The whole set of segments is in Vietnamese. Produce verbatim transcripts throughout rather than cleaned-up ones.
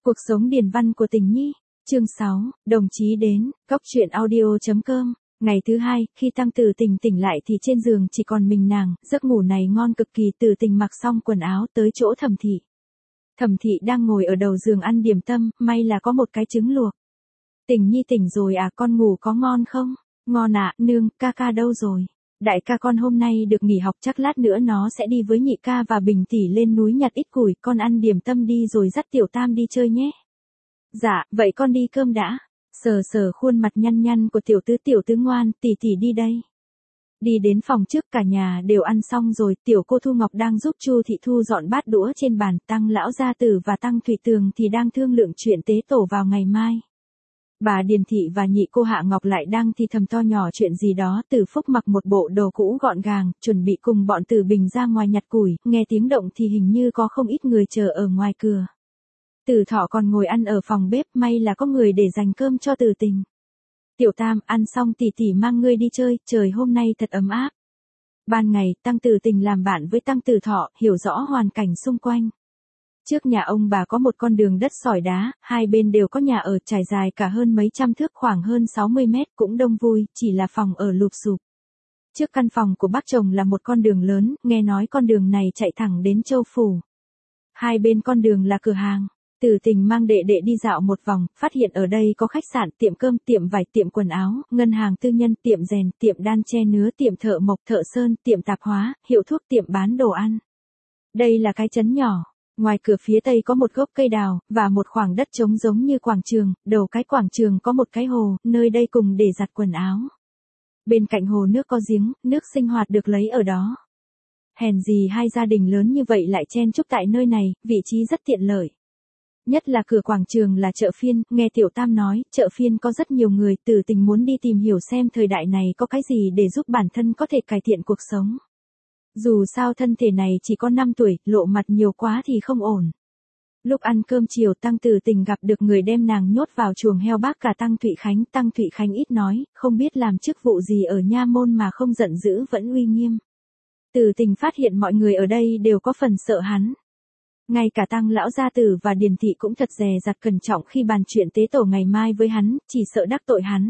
Cuộc sống điền văn của Tình Nhi, chương sáu, đồng chí đến, cốc truyện audio.com. Ngày thứ hai, khi Tăng Tử Tình tỉnh lại thì trên giường chỉ còn mình nàng, giấc ngủ này ngon cực kỳ. Tử Tình mặc xong quần áo tới chỗ Thẩm Thị. Thẩm Thị đang ngồi ở đầu giường ăn điểm tâm, may là có một cái trứng luộc. Tình Nhi tỉnh rồi à, con ngủ có ngon không? Ngon ạ, à, nương, ca ca đâu rồi? Đại ca con hôm nay được nghỉ học, chắc lát nữa nó sẽ đi với nhị ca và Bình tỷ lên núi nhặt ít củi, con ăn điểm tâm đi rồi dắt Tiểu Tam đi chơi nhé. Dạ, vậy con đi cơm đã. Sờ sờ khuôn mặt nhăn nhăn của tiểu tứ, tiểu tứ ngoan, tỷ tỷ đi đây. Đi đến phòng trước, cả nhà đều ăn xong rồi, tiểu cô Thu Ngọc đang giúp Chu Thị Thu dọn bát đũa trên bàn, Tăng lão gia tử và Tăng Thủy Tường thì đang thương lượng chuyện tế tổ vào ngày mai. Bà Điền Thị và nhị cô Hạ Ngọc lại đang thì thầm to nhỏ chuyện gì đó. Từ Phúc mặc một bộ đồ cũ gọn gàng, chuẩn bị cùng bọn Từ Bình ra ngoài nhặt củi, nghe tiếng động thì hình như có không ít người chờ ở ngoài cửa. Từ Thọ còn ngồi ăn ở phòng bếp, may là có người để dành cơm cho Từ Tình. Tiểu Tam, ăn xong tỷ tỷ mang ngươi đi chơi, trời hôm nay thật ấm áp. Ban ngày, Tăng Từ Tình làm bạn với Tăng Từ Thọ, hiểu rõ hoàn cảnh xung quanh. Trước nhà ông bà có một con đường đất sỏi đá, hai bên đều có nhà ở trải dài cả hơn mấy trăm thước, khoảng hơn sáu mươi mét, cũng đông vui, chỉ là phòng ở lụp xụp. Trước căn phòng của bác chồng là một con đường lớn, nghe nói con đường này chạy thẳng đến Châu Phủ. Hai bên con đường là cửa hàng. Từ Tình mang đệ đệ đi dạo một vòng, phát hiện ở đây có khách sạn, tiệm cơm, tiệm vải, tiệm quần áo, ngân hàng tư nhân, tiệm rèn, tiệm đan che nứa, tiệm thợ mộc, thợ sơn, tiệm tạp hóa, hiệu thuốc, tiệm bán đồ ăn. Đây là cái trấn nhỏ. Ngoài cửa phía tây có một gốc cây đào, và một khoảng đất trống giống như quảng trường, đầu cái quảng trường có một cái hồ, nơi đây cùng để giặt quần áo. Bên cạnh hồ nước có giếng, nước sinh hoạt được lấy ở đó. Hèn gì hai gia đình lớn như vậy lại chen chúc tại nơi này, vị trí rất tiện lợi. Nhất là cửa quảng trường là chợ phiên, nghe Tiểu Tam nói, chợ phiên có rất nhiều người. Từ Tình muốn đi tìm hiểu xem thời đại này có cái gì để giúp bản thân có thể cải thiện cuộc sống. Dù sao thân thể này chỉ có năm tuổi, lộ mặt nhiều quá thì không ổn. Lúc ăn cơm chiều, Tăng Từ Tình gặp được người đem nàng nhốt vào chuồng heo bác cả Tăng Thụy Khánh. Tăng Thụy Khánh ít nói, không biết làm chức vụ gì ở nha môn mà không giận dữ vẫn uy nghiêm. Từ Tình phát hiện mọi người ở đây đều có phần sợ hắn. Ngay cả Tăng lão gia tử và Điền Thị cũng thật dè dặt cẩn trọng khi bàn chuyện tế tổ ngày mai với hắn, chỉ sợ đắc tội hắn.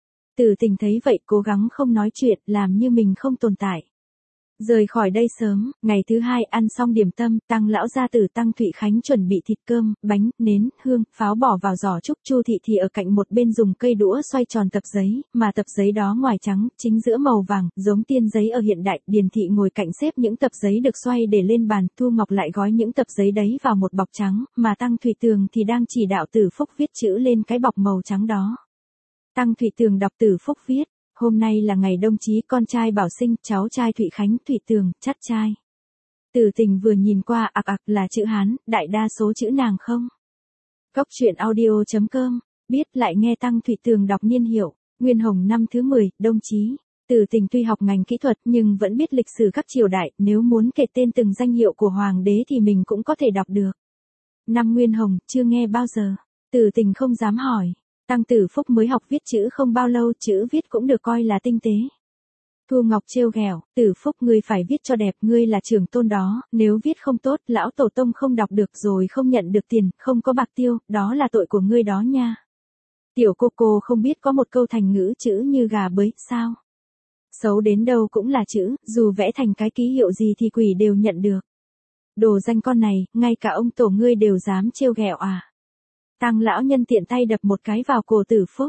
Từ Tình thấy vậy cố gắng không nói chuyện, làm như mình không tồn tại. Rời khỏi đây sớm, ngày thứ hai ăn xong điểm tâm, Tăng lão gia tử Tăng Thụy Khánh chuẩn bị thịt cơm, bánh, nến, hương, pháo bỏ vào giỏ trúc. Chu Thị thì ở cạnh một bên dùng cây đũa xoay tròn tập giấy, mà tập giấy đó ngoài trắng, chính giữa màu vàng, giống tiên giấy ở hiện đại. Điền Thị ngồi cạnh xếp những tập giấy được xoay để lên bàn, Thu Ngọc lại gói những tập giấy đấy vào một bọc trắng, mà Tăng Thủy Tường thì đang chỉ đạo Từ Phúc viết chữ lên cái bọc màu trắng đó. Tăng Thủy Tường đọc Từ Phúc viết. Hôm nay là ngày đồng chí con trai bảo sinh, cháu trai Thụy Khánh, Thụy Tường, chắt trai. Từ Tình vừa nhìn qua, ạc ạc là chữ Hán, đại đa số chữ nàng không. Cốc truyện audio.com, biết lại nghe Tăng Thụy Tường đọc niên hiệu, Nguyên Hồng năm thứ mười, đồng chí. Từ Tình tuy học ngành kỹ thuật nhưng vẫn biết lịch sử các triều đại, nếu muốn kể tên từng danh hiệu của hoàng đế thì mình cũng có thể đọc được. Năm Nguyên Hồng, chưa nghe bao giờ. Từ Tình không dám hỏi. Tăng Tử Phúc mới học viết chữ không bao lâu, chữ viết cũng được coi là tinh tế. Thu Ngọc trêu ghẹo, Tử Phúc ngươi phải viết cho đẹp, ngươi là trưởng tôn đó, nếu viết không tốt, lão tổ tông không đọc được rồi không nhận được tiền, không có bạc tiêu, đó là tội của ngươi đó nha. Tiểu cô cô không biết có một câu thành ngữ chữ như gà bới, sao? Xấu đến đâu cũng là chữ, dù vẽ thành cái ký hiệu gì thì quỷ đều nhận được. Đồ danh con này, ngay cả ông tổ ngươi đều dám trêu ghẹo à? Tăng lão nhân tiện tay đập một cái vào cổ Tử Phúc.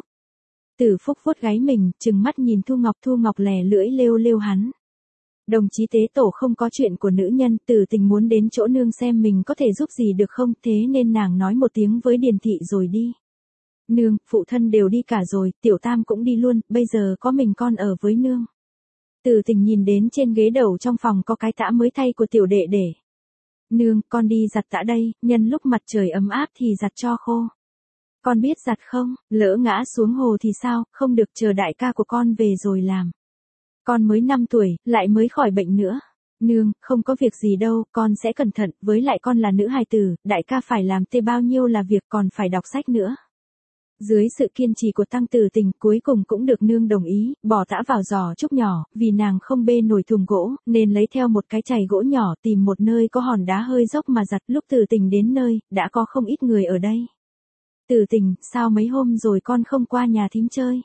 Tử Phúc vuốt gáy mình, trừng mắt nhìn Thu Ngọc. Thu Ngọc lè lưỡi lêu lêu hắn. Đồng chí tế tổ không có chuyện của nữ nhân. Từ Tình muốn đến chỗ nương xem mình có thể giúp gì được không, thế nên nàng nói một tiếng với Điền Thị rồi đi. Nương, phụ thân đều đi cả rồi, Tiểu Tam cũng đi luôn, bây giờ có mình con ở với nương. Từ Tình nhìn đến trên ghế đầu trong phòng có cái tã mới thay của tiểu đệ để. Nương, con đi giặt tã đây, nhân lúc mặt trời ấm áp thì giặt cho khô. Con biết giặt không, lỡ ngã xuống hồ thì sao, không được chờ đại ca của con về rồi làm. Con mới năm tuổi, lại mới khỏi bệnh nữa. Nương, không có việc gì đâu, con sẽ cẩn thận, với lại con là nữ hài tử, đại ca phải làm tê bao nhiêu là việc còn phải đọc sách nữa. Dưới sự kiên trì của Tăng Tử Tình cuối cùng cũng được nương đồng ý, bỏ tã vào giò trúc nhỏ, vì nàng không bê nổi thùng gỗ, nên lấy theo một cái chày gỗ nhỏ tìm một nơi có hòn đá hơi dốc mà giặt. Lúc Tử Tình đến nơi, đã có không ít người ở đây. Tử Tình, sao mấy hôm rồi con không qua nhà thím chơi?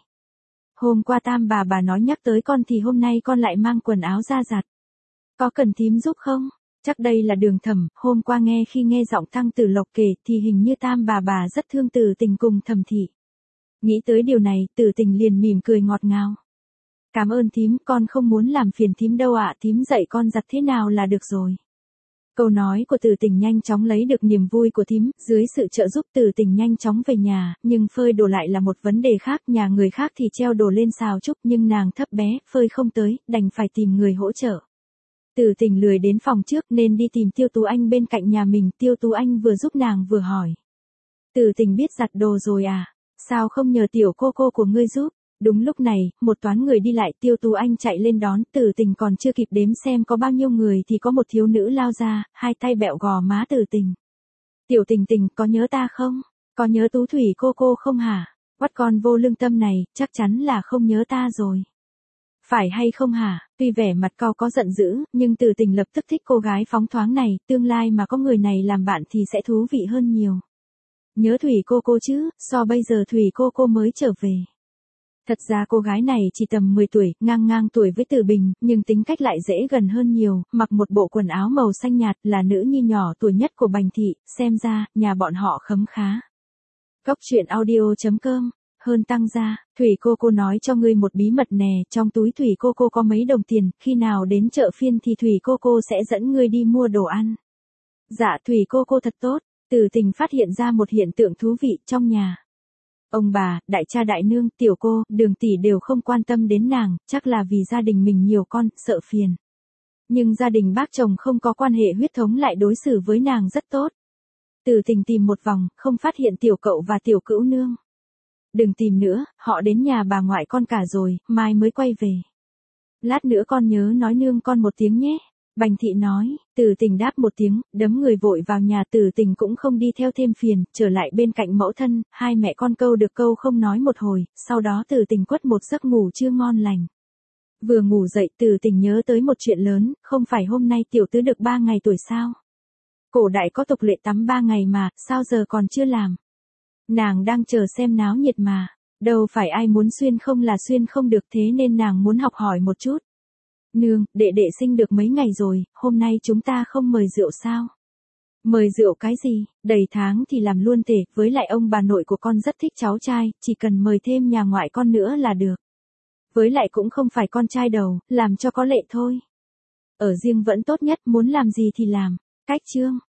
Hôm qua Tam bà bà nói nhắc tới con thì hôm nay con lại mang quần áo ra giặt. Có cần thím giúp không? Chắc đây là Đường Thẩm, hôm qua nghe khi nghe giọng Tăng Tử Lộc kể thì hình như Tam bà bà rất thương Tử Tình cùng Thẩm thị. Nghĩ tới điều này, Tử Tình liền mỉm cười ngọt ngào. Cảm ơn thím, con không muốn làm phiền thím đâu ạ, thím dạy con giặt thế nào là được rồi. Câu nói của Tử Tình nhanh chóng lấy được niềm vui của thím, dưới sự trợ giúp Tử Tình nhanh chóng về nhà, nhưng phơi đồ lại là một vấn đề khác, nhà người khác thì treo đồ lên xào trúc nhưng nàng thấp bé, phơi không tới, đành phải tìm người hỗ trợ. Tử Tình lười đến phòng trước nên đi tìm Tiêu Tú Anh bên cạnh nhà mình, Tiêu Tú Anh vừa giúp nàng vừa hỏi. Tử Tình biết giặt đồ rồi à, sao không nhờ tiểu cô cô của ngươi giúp? Đúng lúc này, một toán người đi lại, Tiêu Tú Anh chạy lên đón, Tử Tình còn chưa kịp đếm xem có bao nhiêu người thì có một thiếu nữ lao ra, hai tay bẹo gò má Tử Tình. Tiểu Tình Tình, có nhớ ta không? Có nhớ Tú Thủy cô cô không hả? Quắt con vô lương tâm này, chắc chắn là không nhớ ta rồi. Phải hay không hả? Tuy vẻ mặt cau có giận dữ, nhưng Tử Tình lập tức thích cô gái phóng thoáng này, tương lai mà có người này làm bạn thì sẽ thú vị hơn nhiều. Nhớ Thủy cô cô chứ, so bây giờ Thủy cô cô mới trở về. Thật ra cô gái này chỉ tầm mười tuổi, ngang ngang tuổi với Tử Bình, nhưng tính cách lại dễ gần hơn nhiều, mặc một bộ quần áo màu xanh nhạt, là nữ nhi nhỏ tuổi nhất của Bành thị, xem ra, nhà bọn họ khấm khá. Cốc truyện audio chấm com, hơn Tăng gia, Thủy cô cô nói cho ngươi một bí mật nè, trong túi Thủy cô cô có mấy đồng tiền, khi nào đến chợ phiên thì Thủy cô cô sẽ dẫn ngươi đi mua đồ ăn. Dạ Thủy cô cô thật tốt. Tử Tình phát hiện ra một hiện tượng thú vị trong nhà. Ông bà, đại cha đại nương, tiểu cô, Đường tỷ đều không quan tâm đến nàng, chắc là vì gia đình mình nhiều con, sợ phiền. Nhưng gia đình bác chồng không có quan hệ huyết thống lại đối xử với nàng rất tốt. Tử Tình tìm một vòng, không phát hiện tiểu cậu và tiểu cữu nương. Đừng tìm nữa, họ đến nhà bà ngoại con cả rồi, mai mới quay về. Lát nữa con nhớ nói nương con một tiếng nhé. Bành thị nói, Tử Tình đáp một tiếng, đấm người vội vào nhà. Tử Tình cũng không đi theo thêm phiền, trở lại bên cạnh mẫu thân, hai mẹ con câu được câu không nói một hồi, sau đó Tử Tình quất một giấc ngủ chưa ngon lành. Vừa ngủ dậy Tử Tình nhớ tới một chuyện lớn, không phải hôm nay tiểu tứ được ba ngày tuổi sao? Cổ đại có tục lệ tắm ba ngày mà, sao giờ còn chưa làm? Nàng đang chờ xem náo nhiệt mà, đâu phải ai muốn xuyên không là xuyên không được, thế nên nàng muốn học hỏi một chút. Nương, đệ đệ sinh được mấy ngày rồi, hôm nay chúng ta không mời rượu sao? Mời rượu cái gì, đầy tháng thì làm luôn tể, với lại ông bà nội của con rất thích cháu trai, chỉ cần mời thêm nhà ngoại con nữa là được. Với lại cũng không phải con trai đầu, làm cho có lệ thôi. Ở riêng vẫn tốt nhất, muốn làm gì thì làm. Cách chương.